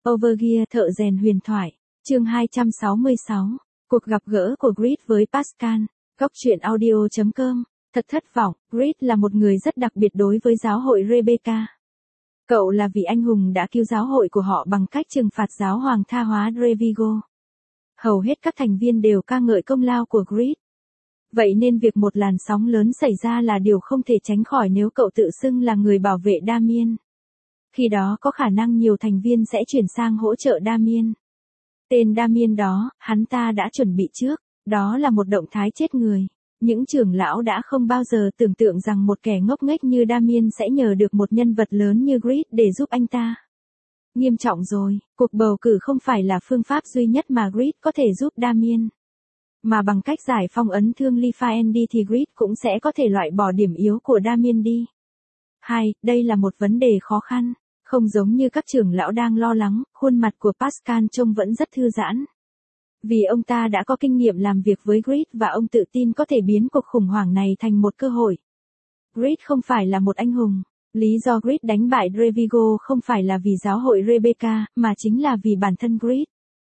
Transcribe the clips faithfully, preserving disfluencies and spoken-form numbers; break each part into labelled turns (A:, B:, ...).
A: Overgear thợ rèn huyền thoại, chương hai trăm sáu mươi sáu, cuộc gặp gỡ của Grid với Pascal, góc truyện audio chấm com, thật thất vọng, Grid là một người rất đặc biệt đối với giáo hội Rebecca. Cậu là vị anh hùng đã cứu giáo hội của họ bằng cách trừng phạt giáo hoàng tha hóa Drevigo. Hầu hết các thành viên đều ca ngợi công lao của Grid. Vậy nên việc một làn sóng lớn xảy ra là điều không thể tránh khỏi nếu cậu tự xưng là người bảo vệ Damien. Khi đó có khả năng nhiều thành viên sẽ chuyển sang hỗ trợ Damien. Tên Damien đó, hắn ta đã chuẩn bị trước, đó là một động thái chết người. Những trưởng lão đã không bao giờ tưởng tượng rằng một kẻ ngốc nghếch như Damien sẽ nhờ được một nhân vật lớn như Grid để giúp anh ta. Nghiêm trọng rồi, cuộc bầu cử không phải là phương pháp duy nhất mà Grid có thể giúp Damien. Mà bằng cách giải phong ấn thương Lifaen đi thì Grid cũng sẽ có thể loại bỏ điểm yếu của Damien đi. Hai, đây là một vấn đề khó khăn. Không giống như các trưởng lão đang lo lắng, khuôn mặt của Pascal trông vẫn rất thư giãn. Vì ông ta đã có kinh nghiệm làm việc với Grid và ông tự tin có thể biến cuộc khủng hoảng này thành một cơ hội. Grid không phải là một anh hùng. Lý do Grid đánh bại Drevigo không phải là vì giáo hội Rebecca, mà chính là vì bản thân Grid.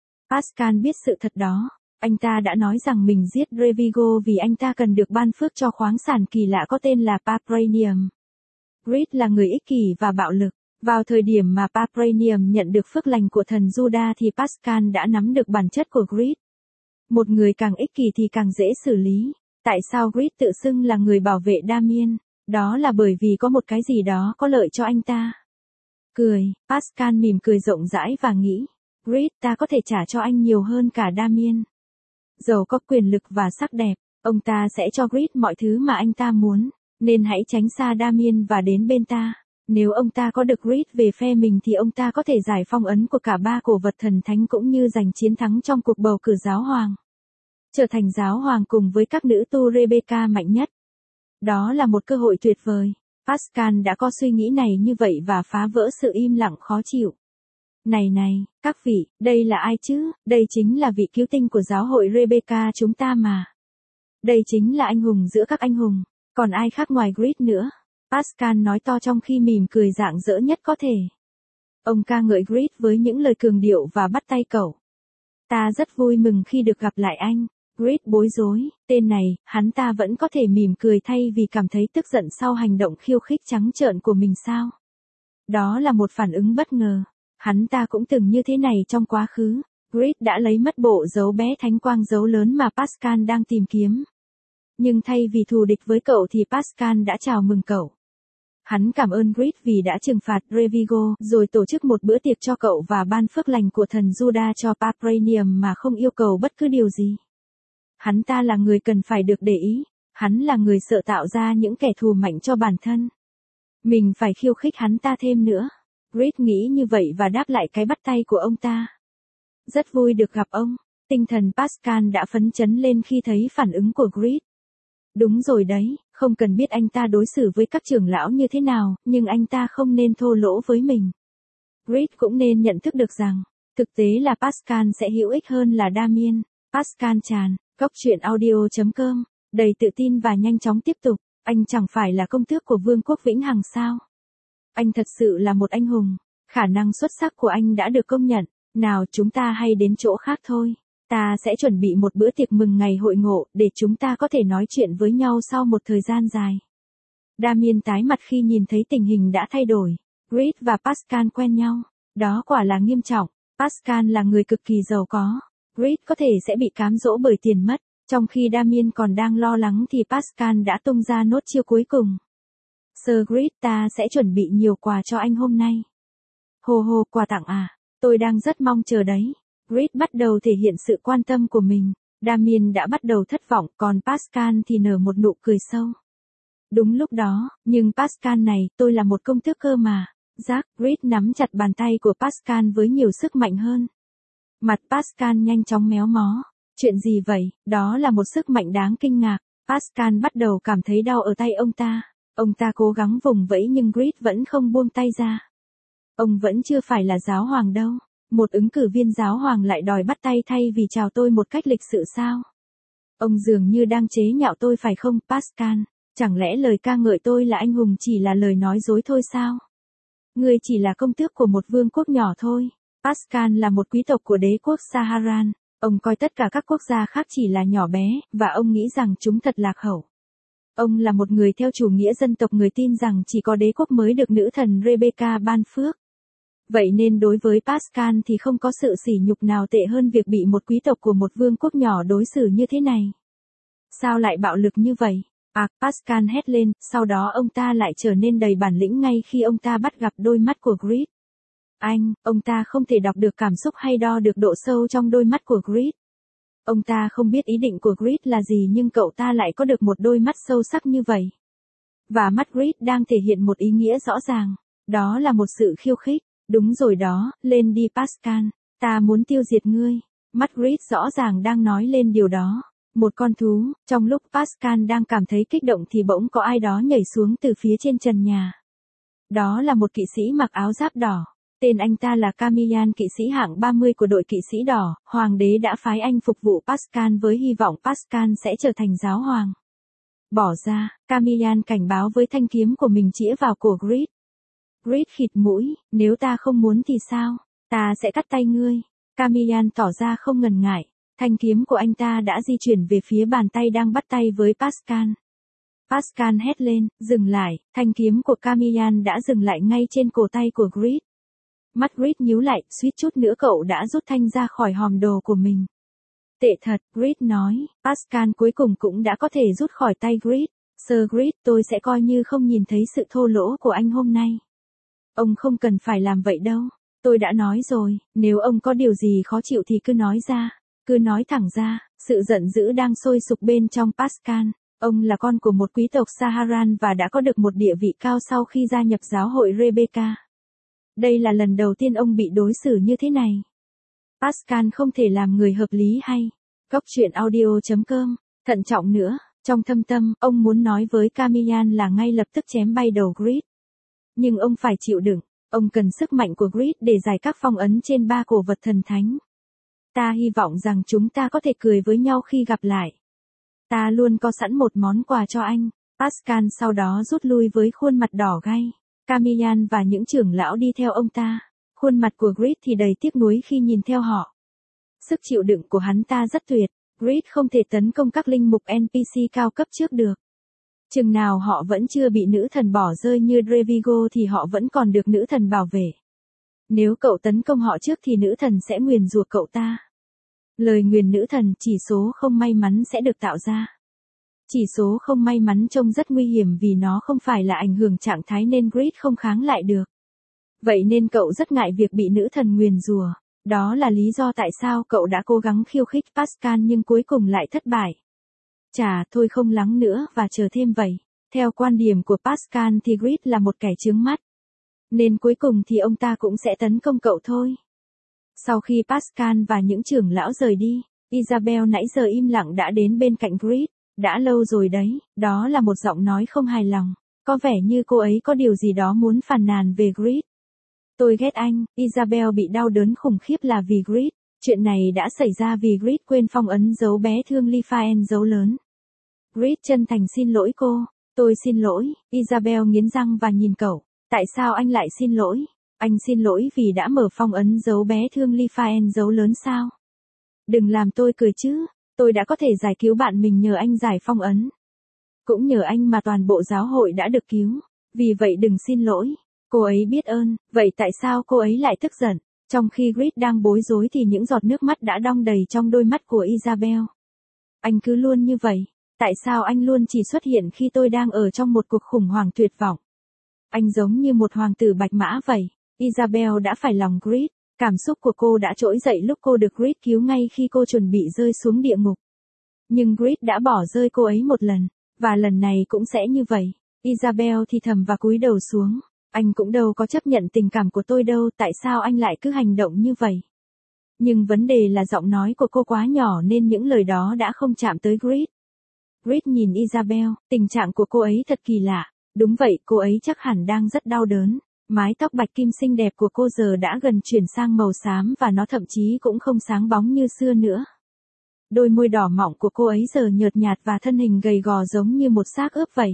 A: Pascal biết sự thật đó. Anh ta đã nói rằng mình giết Drevigo vì anh ta cần được ban phước cho khoáng sản kỳ lạ có tên là Papranium. Grid là người ích kỷ và bạo lực. Vào thời điểm mà Papranium nhận được phước lành của thần Juda thì Pascal đã nắm được bản chất của Grid. Một người càng ích kỷ thì càng dễ xử lý. Tại sao Grid tự xưng là người bảo vệ Damien? Đó là bởi vì có một cái gì đó có lợi cho anh ta. Cười, Pascal mỉm cười rộng rãi và nghĩ, Grid, ta có thể trả cho anh nhiều hơn cả Damien. Dầu có quyền lực và sắc đẹp, ông ta sẽ cho Grid mọi thứ mà anh ta muốn, nên hãy tránh xa Damien và đến bên ta. Nếu ông ta có được Grid về phe mình thì ông ta có thể giải phong ấn của cả ba cổ vật thần thánh cũng như giành chiến thắng trong cuộc bầu cử giáo hoàng. Trở thành giáo hoàng cùng với các nữ tu Rebecca mạnh nhất. Đó là một cơ hội tuyệt vời. Pascal đã có suy nghĩ này như vậy và phá vỡ sự im lặng khó chịu. Này này, các vị, đây là ai chứ? Đây chính là vị cứu tinh của giáo hội Rebecca chúng ta mà. Đây chính là anh hùng giữa các anh hùng, còn ai khác ngoài Grid nữa? Pascal nói to trong khi mỉm cười rạng rỡ nhất có thể. Ông ca ngợi Grid với những lời cường điệu và bắt tay cậu. Ta rất vui mừng khi được gặp lại anh. Grid bối rối, tên này, hắn ta vẫn có thể mỉm cười thay vì cảm thấy tức giận sau hành động khiêu khích trắng trợn của mình sao? Đó là một phản ứng bất ngờ. Hắn ta cũng từng như thế này trong quá khứ. Grid đã lấy mất bộ dấu bé thánh quang dấu lớn mà Pascal đang tìm kiếm. Nhưng thay vì thù địch với cậu thì Pascal đã chào mừng cậu. Hắn cảm ơn Grid vì đã trừng phạt Drevigo rồi tổ chức một bữa tiệc cho cậu và ban phước lành của thần Juda cho Papranium mà không yêu cầu bất cứ điều gì. Hắn ta là người cần phải được để ý. Hắn là người sợ tạo ra những kẻ thù mạnh cho bản thân. Mình phải khiêu khích hắn ta thêm nữa. Grid nghĩ như vậy và đáp lại cái bắt tay của ông ta. Rất vui được gặp ông. Tinh thần Pascal đã phấn chấn lên khi thấy phản ứng của Grid. Đúng rồi đấy, không cần biết anh ta đối xử với các trưởng lão như thế nào, nhưng anh ta không nên thô lỗ với mình. Grid cũng nên nhận thức được rằng, thực tế là Pascal sẽ hữu ích hơn là Damien. Pascal tràn, góc truyện audio chấm com, đầy tự tin và nhanh chóng tiếp tục, anh chẳng phải là công tước của vương quốc vĩnh hằng sao? Anh thật sự là một anh hùng, khả năng xuất sắc của anh đã được công nhận, nào chúng ta hay đến chỗ khác thôi. Ta sẽ chuẩn bị một bữa tiệc mừng ngày hội ngộ để chúng ta có thể nói chuyện với nhau sau một thời gian dài. Damien tái mặt khi nhìn thấy tình hình đã thay đổi. Grid và Pascal quen nhau. Đó quả là nghiêm trọng. Pascal là người cực kỳ giàu có. Grid có thể sẽ bị cám dỗ bởi tiền mất. Trong khi Damien còn đang lo lắng thì Pascal đã tung ra nốt chiêu cuối cùng. Sir Grid, ta sẽ chuẩn bị nhiều quà cho anh hôm nay. Hồ hồ, quà tặng à? Tôi đang rất mong chờ đấy. Grid bắt đầu thể hiện sự quan tâm của mình. Damien đã bắt đầu thất vọng, còn Pascal thì nở một nụ cười sâu. Đúng lúc đó, nhưng Pascal này, tôi là một công tước cơ mà. Jack, Grid nắm chặt bàn tay của Pascal với nhiều sức mạnh hơn. Mặt Pascal nhanh chóng méo mó. Chuyện gì vậy? Đó là một sức mạnh đáng kinh ngạc. Pascal bắt đầu cảm thấy đau ở tay ông ta. Ông ta cố gắng vùng vẫy nhưng Grid vẫn không buông tay ra. Ông vẫn chưa phải là giáo hoàng đâu. Một ứng cử viên giáo hoàng lại đòi bắt tay thay vì chào tôi một cách lịch sự sao? Ông dường như đang chế nhạo tôi phải không, Pascal? Chẳng lẽ lời ca ngợi tôi là anh hùng chỉ là lời nói dối thôi sao? Ngươi chỉ là công tước của một vương quốc nhỏ thôi. Pascal là một quý tộc của đế quốc Saharan. Ông coi tất cả các quốc gia khác chỉ là nhỏ bé, và ông nghĩ rằng chúng thật lạc hậu. Ông là một người theo chủ nghĩa dân tộc, người tin rằng chỉ có đế quốc mới được nữ thần Rebecca ban phước. Vậy nên đối với Pascal thì không có sự sỉ nhục nào tệ hơn việc bị một quý tộc của một vương quốc nhỏ đối xử như thế này. Sao lại bạo lực như vậy? À, Pascal hét lên, sau đó ông ta lại trở nên đầy bản lĩnh ngay khi ông ta bắt gặp đôi mắt của Grid. Anh, ông ta không thể đọc được cảm xúc hay đo được độ sâu trong đôi mắt của Grid. Ông ta không biết ý định của Grid là gì, nhưng cậu ta lại có được một đôi mắt sâu sắc như vậy. Và mắt Grid đang thể hiện một ý nghĩa rõ ràng. Đó là một sự khiêu khích. Đúng rồi đó, lên đi Pascal. Ta muốn tiêu diệt ngươi. Mắt Grid rõ ràng đang nói lên điều đó. Một con thú. Trong lúc Pascal đang cảm thấy kích động thì bỗng có ai đó nhảy xuống từ phía trên trần nhà. Đó là một kỵ sĩ mặc áo giáp đỏ. Tên anh ta là Camillan, kỵ sĩ hạng ba mươi của đội kỵ sĩ đỏ. Hoàng đế đã phái anh phục vụ Pascal với hy vọng Pascal sẽ trở thành giáo hoàng. Bỏ ra, Camillan cảnh báo với thanh kiếm của mình chĩa vào cổ Grid. Grid khịt mũi, nếu ta không muốn thì sao? Ta sẽ cắt tay ngươi. Camillan tỏ ra không ngần ngại. Thanh kiếm của anh ta đã di chuyển về phía bàn tay đang bắt tay với Pascal. Pascal hét lên, dừng lại. Thanh kiếm của Camillan đã dừng lại ngay trên cổ tay của Grid. Mắt Grid nhíu lại, suýt chút nữa cậu đã rút thanh ra khỏi hòm đồ của mình. Tệ thật, Grid nói. Pascal cuối cùng cũng đã có thể rút khỏi tay Grid. Sir Grid, tôi sẽ coi như không nhìn thấy sự thô lỗ của anh hôm nay. Ông không cần phải làm vậy đâu. Tôi đã nói rồi, nếu ông có điều gì khó chịu thì cứ nói ra. Cứ nói thẳng ra. Sự giận dữ đang sôi sục bên trong Pascal. Ông là con của một quý tộc Saharan và đã có được một địa vị cao sau khi gia nhập giáo hội Rebecca. Đây là lần đầu tiên ông bị đối xử như thế này. Pascal không thể làm người hợp lý hay. Góc truyện audio chấm com. Thận trọng nữa, trong thâm tâm, ông muốn nói với Camillan là ngay lập tức chém bay đầu Grid. Nhưng ông phải chịu đựng, ông cần sức mạnh của Grid để giải các phong ấn trên ba cổ vật thần thánh. Ta hy vọng rằng chúng ta có thể cười với nhau khi gặp lại. Ta luôn có sẵn một món quà cho anh. Pascal sau đó rút lui với khuôn mặt đỏ gay. Camillan và những trưởng lão đi theo ông ta. Khuôn mặt của Grid thì đầy tiếc nuối khi nhìn theo họ. Sức chịu đựng của hắn ta rất tuyệt. Grid không thể tấn công các linh mục en pê xê cao cấp trước được. Chừng nào họ vẫn chưa bị nữ thần bỏ rơi như Drevigo thì họ vẫn còn được nữ thần bảo vệ. Nếu cậu tấn công họ trước thì nữ thần sẽ nguyền rủa cậu ta. Lời nguyền nữ thần, chỉ số không may mắn sẽ được tạo ra. Chỉ số không may mắn trông rất nguy hiểm vì nó không phải là ảnh hưởng trạng thái nên Grid không kháng lại được. Vậy nên cậu rất ngại việc bị nữ thần nguyền rủa. Đó là lý do tại sao cậu đã cố gắng khiêu khích Pascal nhưng cuối cùng lại thất bại. Chà, thôi không lắng nữa và chờ thêm vậy. Theo quan điểm của Pascal thì Grid là một kẻ chướng mắt. Nên cuối cùng thì ông ta cũng sẽ tấn công cậu thôi. Sau khi Pascal và những trưởng lão rời đi, Isabel nãy giờ im lặng đã đến bên cạnh Grid. Đã lâu rồi đấy, đó là một giọng nói không hài lòng. Có vẻ như cô ấy có điều gì đó muốn phàn nàn về Grid. Tôi ghét anh, Isabel bị đau đớn khủng khiếp là vì Grid. Chuyện này đã xảy ra vì Grid quên phong ấn dấu bé thương Lifaen dấu lớn. Grid chân thành xin lỗi cô. Tôi xin lỗi, Isabel nghiến răng và nhìn cậu. Tại sao anh lại xin lỗi? Anh xin lỗi vì đã mở phong ấn dấu bé thương Lifaen dấu lớn sao? Đừng làm tôi cười chứ. Tôi đã có thể giải cứu bạn mình nhờ anh giải phong ấn. Cũng nhờ anh mà toàn bộ giáo hội đã được cứu. Vì vậy đừng xin lỗi. Cô ấy biết ơn, vậy tại sao cô ấy lại tức giận? Trong khi Grid đang bối rối thì những giọt nước mắt đã đong đầy trong đôi mắt của Isabel. Anh cứ luôn như vậy. Tại sao anh luôn chỉ xuất hiện khi tôi đang ở trong một cuộc khủng hoảng tuyệt vọng? Anh giống như một hoàng tử bạch mã vậy. Isabel đã phải lòng Grid. Cảm xúc của cô đã trỗi dậy lúc cô được Grid cứu ngay khi cô chuẩn bị rơi xuống địa ngục. Nhưng Grid đã bỏ rơi cô ấy một lần, và lần này cũng sẽ như vậy. Isabel thì thầm và cúi đầu xuống. Anh cũng đâu có chấp nhận tình cảm của tôi đâu, tại sao anh lại cứ hành động như vậy? Nhưng vấn đề là giọng nói của cô quá nhỏ nên những lời đó đã không chạm tới Grid. Grid nhìn Isabel, tình trạng của cô ấy thật kỳ lạ. Đúng vậy, cô ấy chắc hẳn đang rất đau đớn. Mái tóc bạch kim xinh đẹp của cô giờ đã gần chuyển sang màu xám và nó thậm chí cũng không sáng bóng như xưa nữa. Đôi môi đỏ mọng của cô ấy giờ nhợt nhạt và thân hình gầy gò giống như một xác ướp vậy.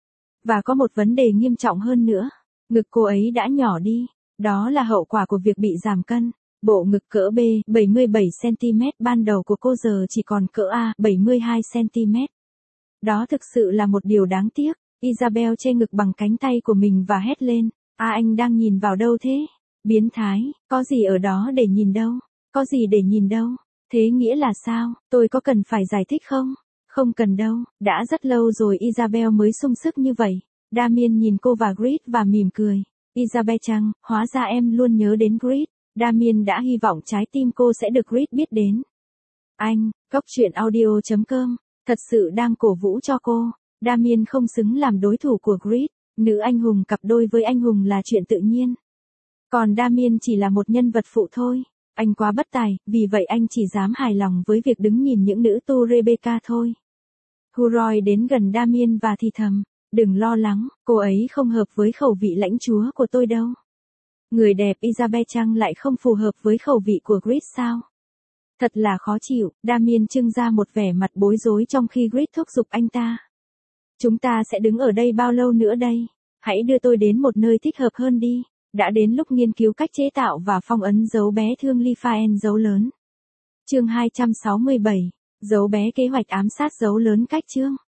A: Và có một vấn đề nghiêm trọng hơn nữa. Ngực cô ấy đã nhỏ đi. Đó là hậu quả của việc bị giảm cân. Bộ ngực cỡ B, bảy mươi bảy xăng ti mét ban đầu của cô giờ chỉ còn cỡ A, bảy mươi hai xăng ti mét. Đó thực sự là một điều đáng tiếc. Isabel che ngực bằng cánh tay của mình và hét lên. À, anh đang nhìn vào đâu thế? Biến thái, có gì ở đó để nhìn đâu? Có gì để nhìn đâu? Thế nghĩa là sao? Tôi có cần phải giải thích không? Không cần đâu, đã rất lâu rồi Isabel mới sung sức như vậy. Damien nhìn cô và Grit và mỉm cười. Isabel chăng, hóa ra em luôn nhớ đến Grit. Damien đã hy vọng trái tim cô sẽ được Grit biết đến. Anh, Góc truyện audio chấm com, thật sự đang cổ vũ cho cô. Damien không xứng làm đối thủ của Grit. Nữ anh hùng cặp đôi với anh hùng là chuyện tự nhiên. Còn Damien chỉ là một nhân vật phụ thôi. Anh quá bất tài, vì vậy anh chỉ dám hài lòng với việc đứng nhìn những nữ tu Rebecca thôi. Huroy đến gần Damien và thì thầm. Đừng lo lắng, cô ấy không hợp với khẩu vị lãnh chúa của tôi đâu. Người đẹp Isabel chăng lại không phù hợp với khẩu vị của Grit sao? Thật là khó chịu, Damien trưng ra một vẻ mặt bối rối trong khi Grit thúc giục anh ta. Chúng ta sẽ đứng ở đây bao lâu nữa đây? Hãy đưa tôi đến một nơi thích hợp hơn đi. Đã đến lúc nghiên cứu cách chế tạo và phong ấn dấu bé thương Lifaen dấu lớn. Chương hai trăm sáu mươi bảy, dấu bé kế hoạch ám sát dấu lớn cách chương.